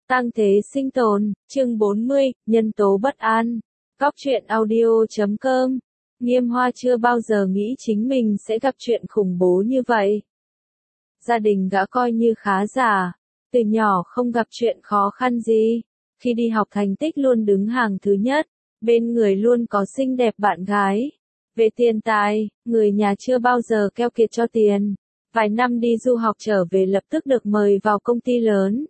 Tang thế sinh tồn, chương 40, nhân tố bất an. Góc truyện audio.com. Nghiêm Hoa chưa bao giờ nghĩ chính mình sẽ gặp chuyện khủng bố như vậy. Gia đình gã coi như khá giả, từ nhỏ không gặp chuyện khó khăn gì. Khi đi học thành tích luôn đứng hàng thứ nhất, bên người luôn có xinh đẹp bạn gái. Về tiền tài, người nhà chưa bao giờ keo kiệt cho tiền. Vài năm đi du học trở về lập tức được mời vào công ty lớn.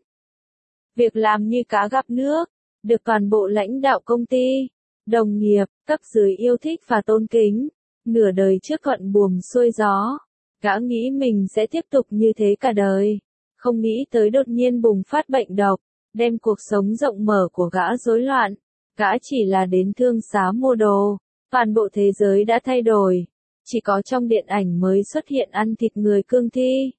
Việc làm như cá gặp nước, được toàn bộ lãnh đạo công ty, đồng nghiệp, cấp dưới yêu thích và tôn kính. Nửa đời trước thuận buồm xuôi gió, gã nghĩ mình sẽ tiếp tục như thế cả đời. Không nghĩ tới đột nhiên bùng phát bệnh độc, đem cuộc sống rộng mở của gã rối loạn. Gã chỉ là đến thương xá mua đồ, toàn bộ thế giới đã thay đổi. Chỉ có trong điện ảnh mới xuất hiện ăn thịt người cương thi.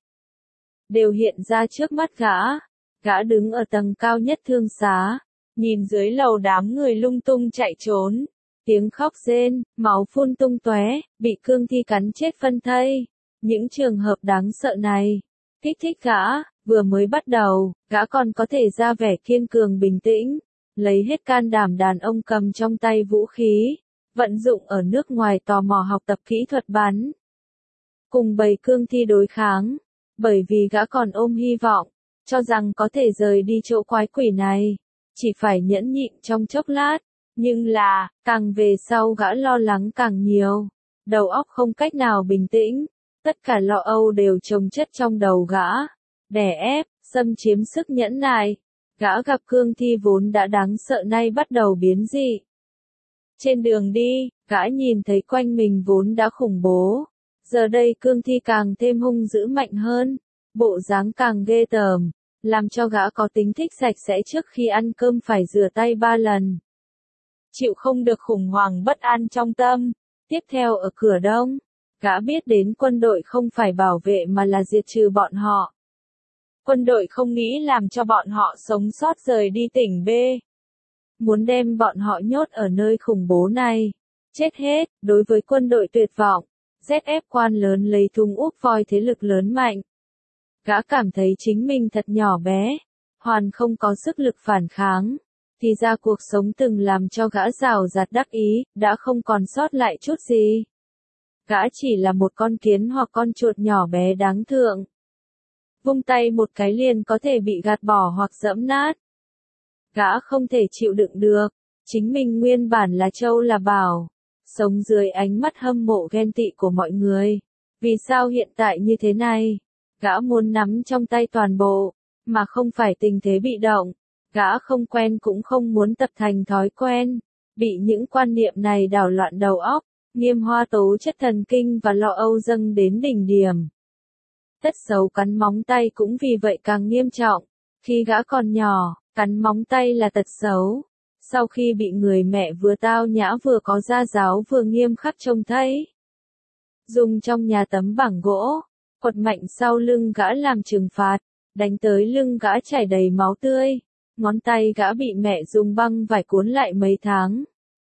Đều hiện ra trước mắt gã. Gã đứng ở tầng cao nhất thương xá, nhìn dưới lầu đám người lung tung chạy trốn, tiếng khóc rên, máu phun tung tóe, bị cương thi cắn chết phân thây. Những trường hợp đáng sợ này, kích thích gã, vừa mới bắt đầu, gã còn có thể ra vẻ kiên cường bình tĩnh, lấy hết can đảm đàn ông cầm trong tay vũ khí, vận dụng ở nước ngoài tò mò học tập kỹ thuật bắn. Cùng bầy cương thi đối kháng, bởi vì gã còn ôm hy vọng, cho rằng có thể rời đi chỗ quái quỷ này, chỉ phải nhẫn nhịn trong chốc lát, nhưng là, càng về sau gã lo lắng càng nhiều, đầu óc không cách nào bình tĩnh, tất cả lo âu đều chồng chất trong đầu gã, đè ép, xâm chiếm sức nhẫn nại, gã gặp cương thi vốn đã đáng sợ nay bắt đầu biến dị. Trên đường đi, gã nhìn thấy quanh mình vốn đã khủng bố, giờ đây cương thi càng thêm hung dữ mạnh hơn, bộ dáng càng ghê tởm, làm cho gã có tính thích sạch sẽ trước khi ăn cơm phải rửa tay 3 lần. Chịu không được khủng hoảng bất an trong tâm. Tiếp theo ở cửa đông, gã biết đến quân đội không phải bảo vệ mà là diệt trừ bọn họ. Quân đội không nghĩ làm cho bọn họ sống sót rời đi tỉnh B. Muốn đem bọn họ nhốt ở nơi khủng bố này. Chết hết, đối với quân đội tuyệt vọng, ZF quan lớn lấy thùng úp voi thế lực lớn mạnh. Gã cảm thấy chính mình thật nhỏ bé, hoàn không có sức lực phản kháng, thì ra cuộc sống từng làm cho gã rào rạt đắc ý, đã không còn sót lại chút gì. Gã chỉ là một con kiến hoặc con chuột nhỏ bé đáng thương. Vung tay một cái liền có thể bị gạt bỏ hoặc dẫm nát. Gã không thể chịu đựng được, chính mình nguyên bản là trâu là bảo, sống dưới ánh mắt hâm mộ ghen tị của mọi người. Vì sao hiện tại như thế này? Gã muốn nắm trong tay toàn bộ, mà không phải tình thế bị động. Gã không quen cũng không muốn tập thành thói quen. Bị những quan niệm này đảo loạn đầu óc, Nghiêm Hoa tố chất thần kinh và lo âu dâng đến đỉnh điểm. Tật xấu cắn móng tay cũng vì vậy càng nghiêm trọng. Khi gã còn nhỏ, cắn móng tay là tật xấu. Sau khi bị người mẹ vừa tao nhã vừa có gia giáo vừa nghiêm khắc trông thấy. Dùng trong nhà tấm bảng gỗ, quật mạnh sau lưng gã làm trừng phạt, đánh tới lưng gã chảy đầy máu tươi, ngón tay gã bị mẹ dùng băng vải cuốn lại mấy tháng.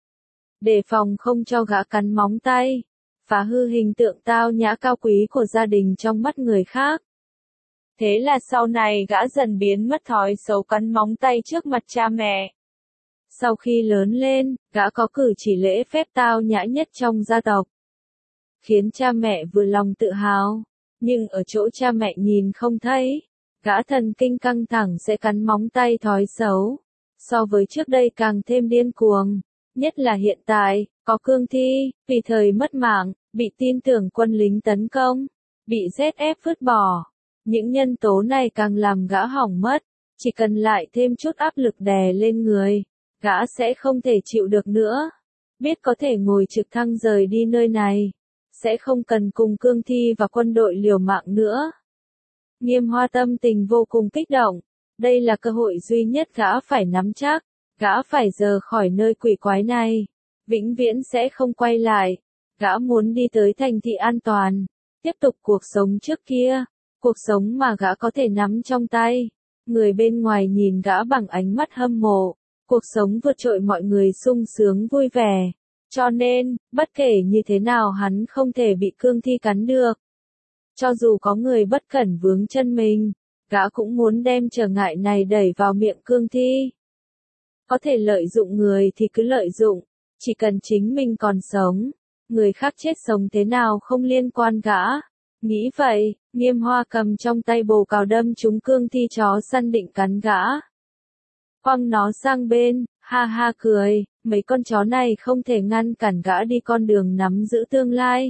Đề phòng không cho gã cắn móng tay, phá hư hình tượng tao nhã cao quý của gia đình trong mắt người khác. Thế là sau này gã dần biến mất thói xấu cắn móng tay trước mặt cha mẹ. Sau khi lớn lên, gã có cử chỉ lễ phép tao nhã nhất trong gia tộc, khiến cha mẹ vừa lòng tự hào. Nhưng ở chỗ cha mẹ nhìn không thấy, gã thần kinh căng thẳng sẽ cắn móng tay thói xấu. So với trước đây càng thêm điên cuồng, nhất là hiện tại, có cương thi, vì thời mất mạng, bị tin tưởng quân lính tấn công, bị ZF vứt bỏ. Những nhân tố này càng làm gã hỏng mất, chỉ cần lại thêm chút áp lực đè lên người, gã sẽ không thể chịu được nữa. Biết có thể ngồi trực thăng rời đi nơi này, sẽ không cần cùng cương thi và quân đội liều mạng nữa. Nghiêm Hoa tâm tình vô cùng kích động, đây là cơ hội duy nhất gã phải nắm chắc, gã phải rời khỏi nơi quỷ quái này, vĩnh viễn sẽ không quay lại. Gã muốn đi tới thành thị an toàn, tiếp tục cuộc sống trước kia, cuộc sống mà gã có thể nắm trong tay. Người bên ngoài nhìn gã bằng ánh mắt hâm mộ, cuộc sống vượt trội mọi người sung sướng vui vẻ. Cho nên, bất kể như thế nào hắn không thể bị cương thi cắn được. Cho dù có người bất cẩn vướng chân mình, Gã cũng muốn đem trở ngại này đẩy vào miệng cương thi. Có thể lợi dụng người thì cứ lợi dụng, chỉ cần chính mình còn sống, người khác chết sống thế nào không liên quan gã. Nghĩ vậy, Nghiêm Hoa cầm trong tay bồ cào đâm trúng cương thi chó săn định cắn gã. Quăng nó sang bên, ha ha cười, mấy con chó này không thể ngăn cản gã đi con đường nắm giữ tương lai.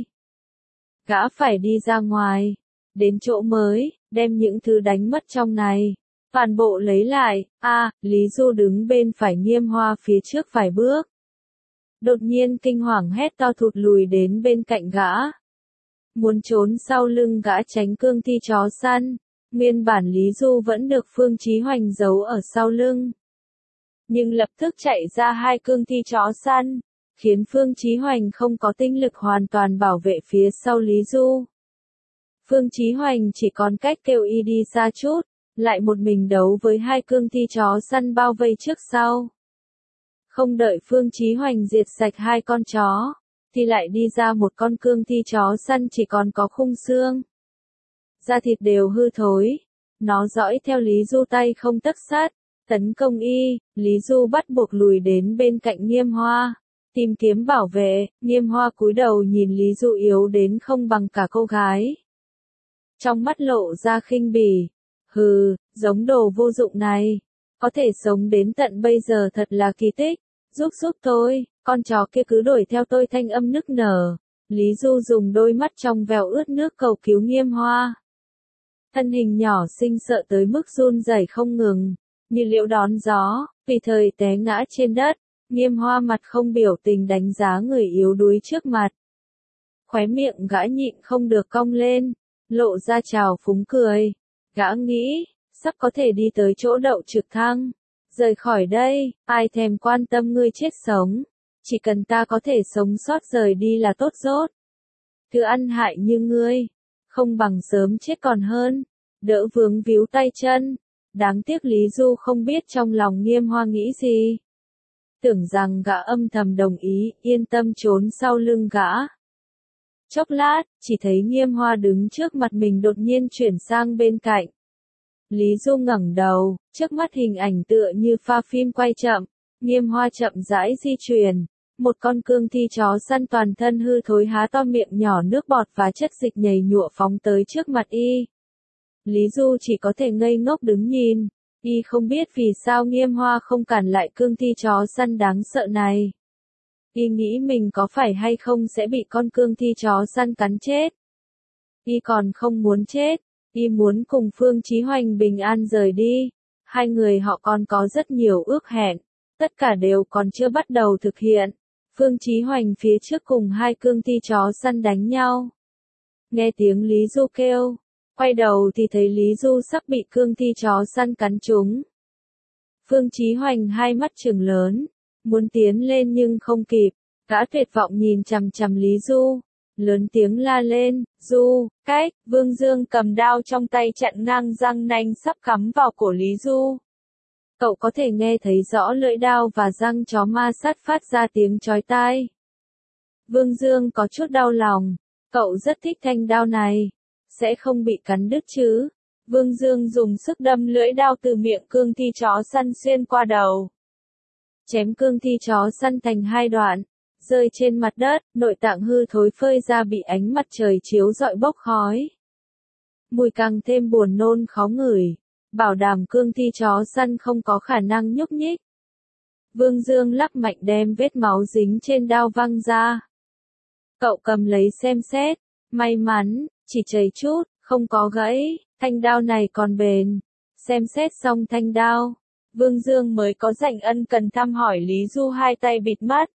Gã phải đi ra ngoài, đến chỗ mới, đem những thứ đánh mất trong này, toàn bộ lấy lại. Lý Du đứng bên phải Nghiêm Hoa phía trước vài bước. Đột nhiên kinh hoàng hét to thụt lùi đến bên cạnh gã. Muốn trốn sau lưng gã tránh cương thi chó săn, nguyên bản Lý Du vẫn được Phương Chí Hoành giấu ở sau lưng. Nhưng lập tức chạy ra hai cương thi chó săn, khiến Phương Chí Hoành không có tinh lực hoàn toàn bảo vệ phía sau Lý Du. Phương Chí Hoành chỉ còn cách kêu y đi xa chút, lại một mình đấu với hai cương thi chó săn bao vây trước sau. Không đợi Phương Chí Hoành diệt sạch hai con chó, thì lại đi ra một con cương thi chó săn chỉ còn có khung xương. Da thịt đều hư thối, nó dõi theo Lý Du tay không tấc sắt, tấn công y. Lý Du bắt buộc lùi đến bên cạnh Nghiêm Hoa, tìm kiếm bảo vệ. Nghiêm Hoa cúi đầu nhìn Lý Du yếu đến không bằng cả cô gái. Trong mắt lộ ra khinh bỉ. Hừ, giống đồ vô dụng này, có thể sống đến tận bây giờ thật là kỳ tích. Giúp tôi, con chó kia cứ đuổi theo tôi, thanh âm nức nở. Lý Du dùng đôi mắt trong veo ướt nước cầu cứu Nghiêm Hoa. Thân hình nhỏ xinh sợ tới mức run rẩy không ngừng, như liễu đón gió, vì thời té ngã trên đất. Nghiêm Hoa mặt không biểu tình đánh giá người yếu đuối trước mặt. Khóe miệng gã nhịn không được cong lên, lộ ra trào phúng cười. Gã nghĩ, sắp có thể đi tới chỗ đậu trực thăng. Rời khỏi đây, ai thèm quan tâm ngươi chết sống. Chỉ cần ta có thể sống sót rời đi là tốt rốt. Thứ ăn hại như ngươi, không bằng sớm chết còn hơn. Đỡ vướng víu tay chân. Đáng tiếc Lý Du không biết trong lòng Nghiêm Hoa nghĩ gì. Tưởng rằng gã âm thầm đồng ý, yên tâm trốn sau lưng gã. Chốc lát, chỉ thấy Nghiêm Hoa đứng trước mặt mình đột nhiên chuyển sang bên cạnh. Lý Du ngẩng đầu, trước mắt hình ảnh tựa như pha phim quay chậm. Nghiêm Hoa chậm rãi di chuyển. Một con cương thi chó săn toàn thân hư thối há to miệng nhỏ nước bọt và chất dịch nhầy nhụa phóng tới trước mặt y. Lý Du chỉ có thể ngây ngốc đứng nhìn. Y không biết vì sao Nghiêm Hoa không cản lại cương thi chó săn đáng sợ này. Y nghĩ mình có phải hay không sẽ bị con cương thi chó săn cắn chết. Y còn không muốn chết. Y muốn cùng Phương Chí Hoành bình an rời đi. Hai người họ còn có rất nhiều ước hẹn. Tất cả đều còn chưa bắt đầu thực hiện. Phương Chí Hoành phía trước cùng hai cương thi chó săn đánh nhau. Nghe tiếng Lý Du kêu. Quay đầu thì thấy Lý Du sắp bị cương thi chó săn cắn trúng. Phương Chí Hoành hai mắt trừng lớn. Muốn tiến lên nhưng không kịp. Gã tuyệt vọng nhìn chằm chằm Lý Du. Lớn tiếng la lên, Du, cách. Vương Dương cầm đao trong tay chặn ngang răng nanh sắp cắm vào cổ Lý Du. Cậu có thể nghe thấy rõ lưỡi đao và răng chó ma sát phát ra tiếng chói tai. Vương Dương có chút đau lòng. Cậu rất thích thanh đao này. Sẽ không bị cắn đứt chứ. Vương Dương dùng sức đâm lưỡi đao từ miệng cương thi chó săn xuyên qua đầu. Chém cương thi chó săn thành hai đoạn. Rơi trên mặt đất, nội tạng hư thối phơi ra bị ánh mặt trời chiếu rọi bốc khói. Mùi càng thêm buồn nôn khó ngửi. Bảo đảm cương thi chó săn không có khả năng nhúc nhích. Vương Dương lắc mạnh đem vết máu dính trên đao văng ra. Cậu cầm lấy xem xét. May mắn, chỉ chảy chút, không có gãy. Thanh đao này còn bền. Xem xét xong thanh đao. Vương Dương mới có rảnh ân cần thăm hỏi Lý Du hai tay bịt mắt.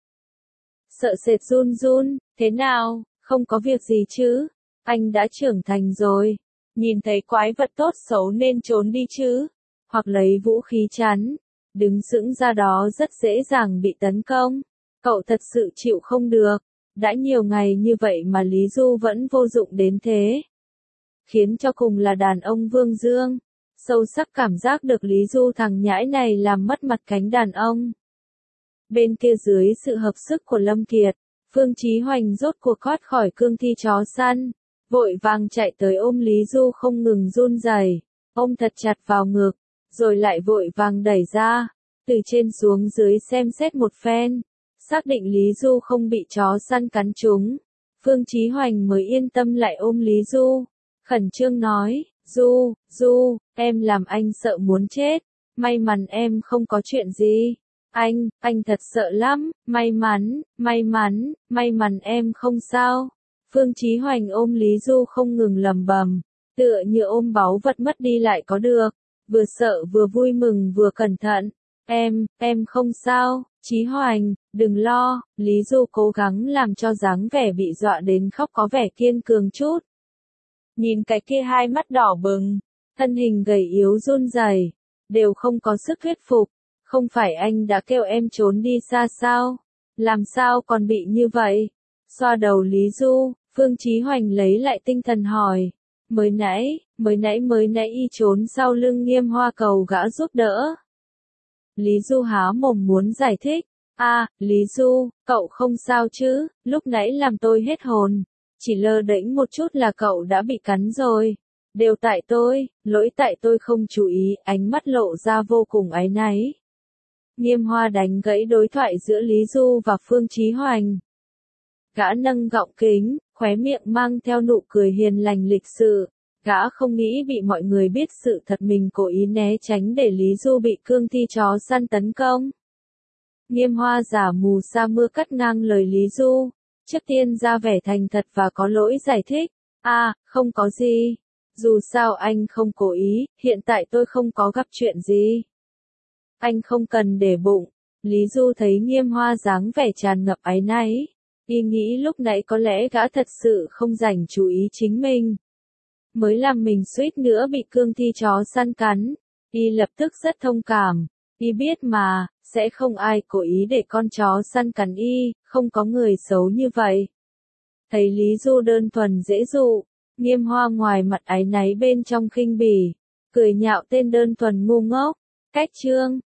Sợ sệt run run, thế nào, không có việc gì chứ? Anh đã trưởng thành rồi. Nhìn thấy quái vật tốt xấu nên trốn đi chứ. Hoặc lấy vũ khí chắn. Đứng sững ra đó rất dễ dàng bị tấn công. Cậu thật sự chịu không được. Đã nhiều ngày như vậy mà Lý Du vẫn vô dụng đến thế. Khiến cho cùng là đàn ông Vương Dương. Sâu sắc cảm giác được Lý Du thằng nhãi này làm mất mặt cánh đàn ông. Bên kia dưới sự hợp sức của Lâm Kiệt, Phương Chí Hoành rốt cuộc thoát khỏi cương thi chó săn. Vội vàng chạy tới ôm Lý Du không ngừng run rẩy. ôm thật chặt vào ngực, rồi lại vội vàng đẩy ra, từ trên xuống dưới xem xét một phen, xác định Lý Du không bị chó săn cắn trúng. Phương Chí Hoành mới yên tâm lại ôm Lý Du, khẩn trương nói, Du, em làm anh sợ muốn chết, may mắn em không có chuyện gì. Anh thật sợ lắm, may mắn em không sao. Phương Chí Hoành ôm Lý Du không ngừng lẩm bẩm, tựa như ôm báu vật mất đi lại có được, vừa sợ vừa vui mừng vừa cẩn thận. Em không sao, Chí Hoành, đừng lo. Lý Du cố gắng làm cho dáng vẻ bị dọa đến khóc có vẻ kiên cường chút. Nhìn cái kia hai mắt đỏ bừng, thân hình gầy yếu run rẩy, đều không có sức thuyết phục. Không phải anh đã kêu em trốn đi xa sao? Làm sao còn bị như vậy? Xoa đầu Lý Du, Phương Chí Hoành lấy lại tinh thần hỏi. Mới nãy y trốn sau lưng Nghiêm Hoa cầu gã giúp đỡ. Lý Du há mồm muốn giải thích. Lý Du, cậu không sao chứ, lúc nãy làm tôi hết hồn. Chỉ lơ đễnh một chút là cậu đã bị cắn rồi. Đều tại tôi, lỗi tại tôi không chú ý, ánh mắt lộ ra vô cùng áy náy. Nghiêm Hoa đánh gãy đối thoại giữa Lý Du và Phương Chí Hoành. Gã nâng gọng kính, khóe miệng mang theo nụ cười hiền lành lịch sự. Gã không nghĩ bị mọi người biết sự thật mình cố ý né tránh để Lý Du bị cương thi chó săn tấn công. Nghiêm Hoa giả mù sa mưa cắt ngang lời Lý Du, trước tiên ra vẻ thành thật và có lỗi giải thích. Không có gì. Dù sao anh không cố ý, hiện tại tôi không có gặp chuyện gì. Anh không cần để bụng. Lý Du thấy Nghiêm Hoa dáng vẻ tràn ngập áy náy. Y nghĩ lúc nãy có lẽ gã thật sự không dành chú ý chính mình. Mới làm mình suýt nữa bị cương thi chó săn cắn. Y lập tức rất thông cảm. Y biết mà, sẽ không ai cố ý để con chó săn cắn y, không có người xấu như vậy. Thấy Lý Du đơn thuần dễ dụ, Nghiêm Hoa ngoài mặt áy náy bên trong khinh bỉ, cười nhạo tên đơn thuần ngu ngốc. Cách chương